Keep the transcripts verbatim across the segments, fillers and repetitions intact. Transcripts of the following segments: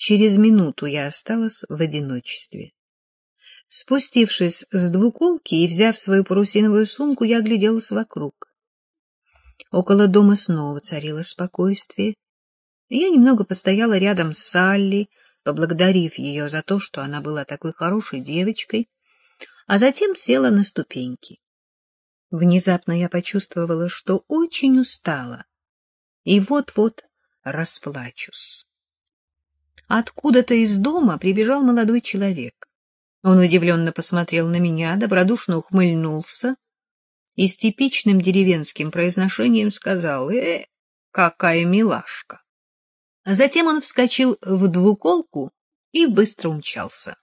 через минуту я осталась в одиночестве. Спустившись с двуколки и взяв свою парусиновую сумку, я огляделась вокруг. Около дома снова царило спокойствие. Я немного постояла рядом с Салли, поблагодарив ее за то, что она была такой хорошей девочкой, а затем села на ступеньки. Внезапно я почувствовала, что очень устала, и вот-вот расплачусь. Откуда-то из дома прибежал молодой человек. Он удивленно посмотрел на меня, добродушно ухмыльнулся и с типичным деревенским произношением сказал: «Э, какая милашка!» Затем он вскочил в двуколку и быстро умчался.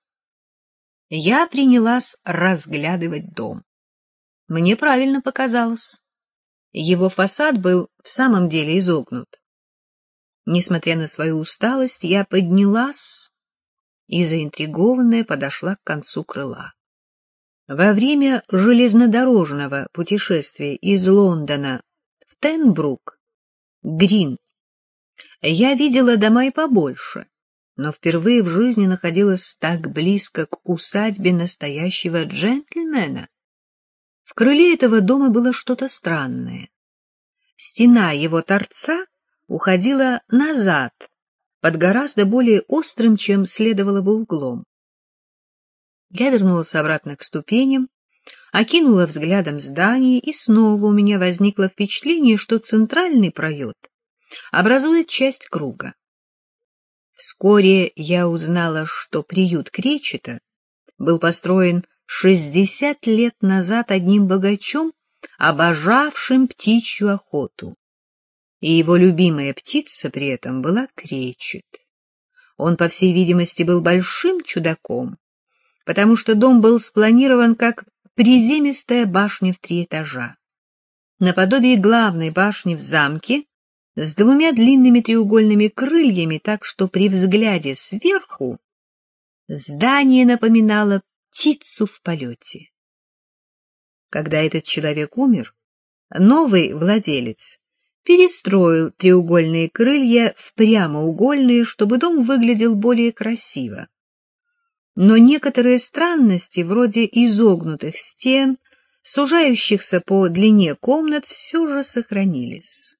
Я принялась разглядывать дом. Мне правильно показалось. Его фасад был в самом деле изогнут. Несмотря на свою усталость, я поднялась и, заинтригованная, подошла к концу крыла. Во время железнодорожного путешествия из Лондона в Тенбрук, Грин, я видела дома и побольше, но впервые в жизни находилась так близко к усадьбе настоящего джентльмена. В крыле этого дома было что-то странное. Стена его торца уходила назад, под гораздо более острым, чем следовало бы, углом. Я вернулась обратно к ступеням, окинула взглядом здание, и снова у меня возникло впечатление, что центральный пролет образует часть круга. Вскоре я узнала, что приют Кречета был построен шестьдесят лет назад одним богачом, обожавшим птичью охоту. И его любимая птица при этом была кречет. Он, по всей видимости, был большим чудаком, потому что дом был спланирован как приземистая башня в три этажа, наподобие главной башни в замке, с двумя длинными треугольными крыльями, так что при взгляде сверху здание напоминало птицу в полете. Когда этот человек умер, новый владелец перестроил треугольные крылья в прямоугольные, чтобы дом выглядел более красиво. Но некоторые странности, вроде изогнутых стен, сужающихся по длине комнат, все же сохранились.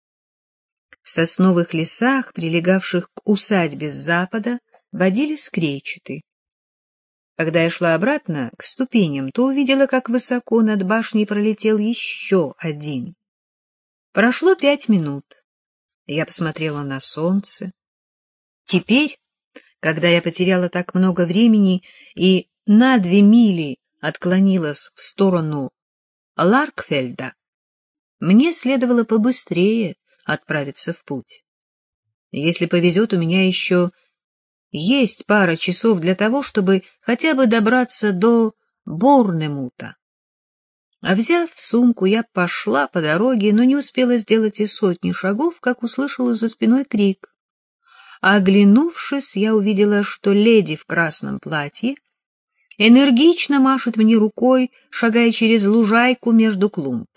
В сосновых лесах, прилегавших к усадьбе с запада, водились кречеты. Когда я шла обратно к ступеням, то увидела, как высоко над башней пролетел еще один. Прошло пять минут. Я посмотрела на солнце. Теперь, когда я потеряла так много времени и на две мили отклонилась в сторону Ларкфельда, мне следовало побыстрее отправиться в путь. Если повезет, у меня еще есть пара часов для того, чтобы хотя бы добраться до Борнемута. А взяв сумку, я пошла по дороге, но не успела сделать и сотни шагов, как услышала за спиной крик. Оглянувшись, я увидела, что леди в красном платье энергично машет мне рукой, шагая через лужайку между клумб.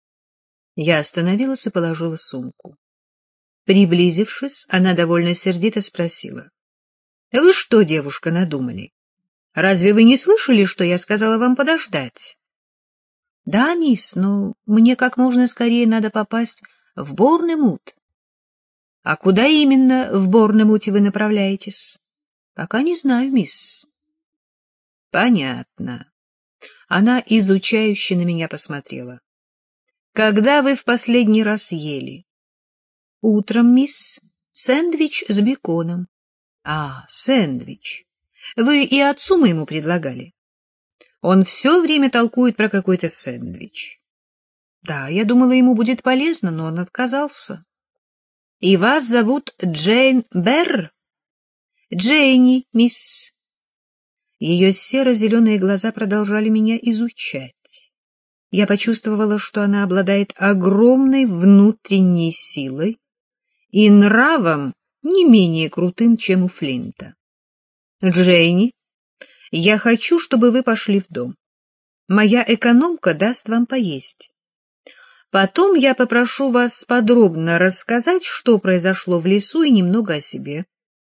Я остановилась и положила сумку. Приблизившись, она довольно сердито спросила: — Вы что, девушка, надумали? Разве вы не слышали, что я сказала вам подождать? — Да, мисс, но мне как можно скорее надо попасть в Борнемут. — А куда именно в Борнемуте вы направляетесь? — Пока не знаю, мисс. — Понятно. Она изучающе на меня посмотрела. — Когда вы в последний раз ели? — Утром, мисс. Сэндвич с беконом. — А, сэндвич. Вы и отцу моему предлагали? Он все время толкует про какой-то сэндвич. Да, я думала, ему будет полезно, но он отказался. — И вас зовут Джейн Берр? — Джейни, мисс. Ее серо-зеленые глаза продолжали меня изучать. Я почувствовала, что она обладает огромной внутренней силой и нравом не менее крутым, чем у Флинта. — Джейни, я хочу, чтобы вы пошли в дом. Моя экономка даст вам поесть. Потом я попрошу вас подробно рассказать, что произошло в лесу, и немного о себе.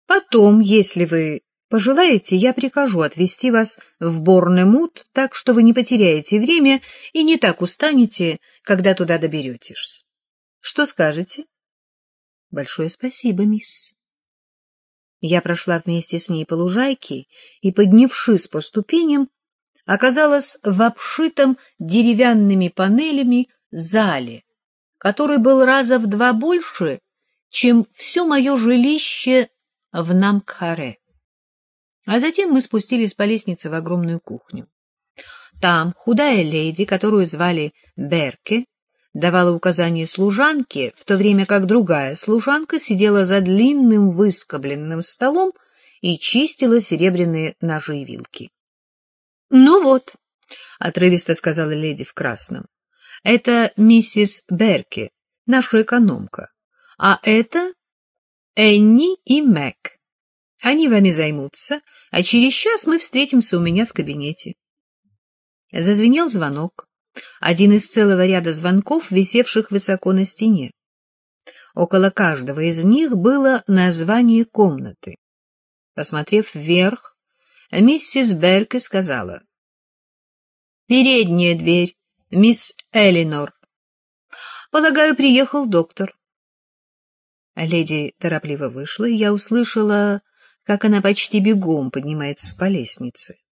Потом, если вы пожелаете, я прикажу отвезти вас в Борнемут, так что вы не потеряете время и не так устанете, когда туда доберетесь. Что скажете? Большое спасибо, мисс. Я прошла вместе с ней по лужайке и, поднявшись по ступеням, оказалась в обшитом деревянными панелями зале, который был раза в два больше, чем все мое жилище в Намкхаре. А затем мы спустились по лестнице в огромную кухню. Там худая леди, которую звали Берке, давала указания служанке, в то время как другая служанка сидела за длинным выскобленным столом и чистила серебряные ножи и вилки. — Ну вот, — отрывисто сказала леди в красном, — это миссис Берке, наша экономка, а это Энни и Мэг. Они вами займутся, а через час мы встретимся у меня в кабинете. Зазвенел звонок, один из целого ряда звонков, висевших высоко на стене. Около каждого из них было название комнаты. Посмотрев вверх, миссис Берке сказала: «Передняя дверь, мисс Элинор. Полагаю, приехал доктор». Леди торопливо вышла, и я услышала, как она почти бегом поднимается по лестнице.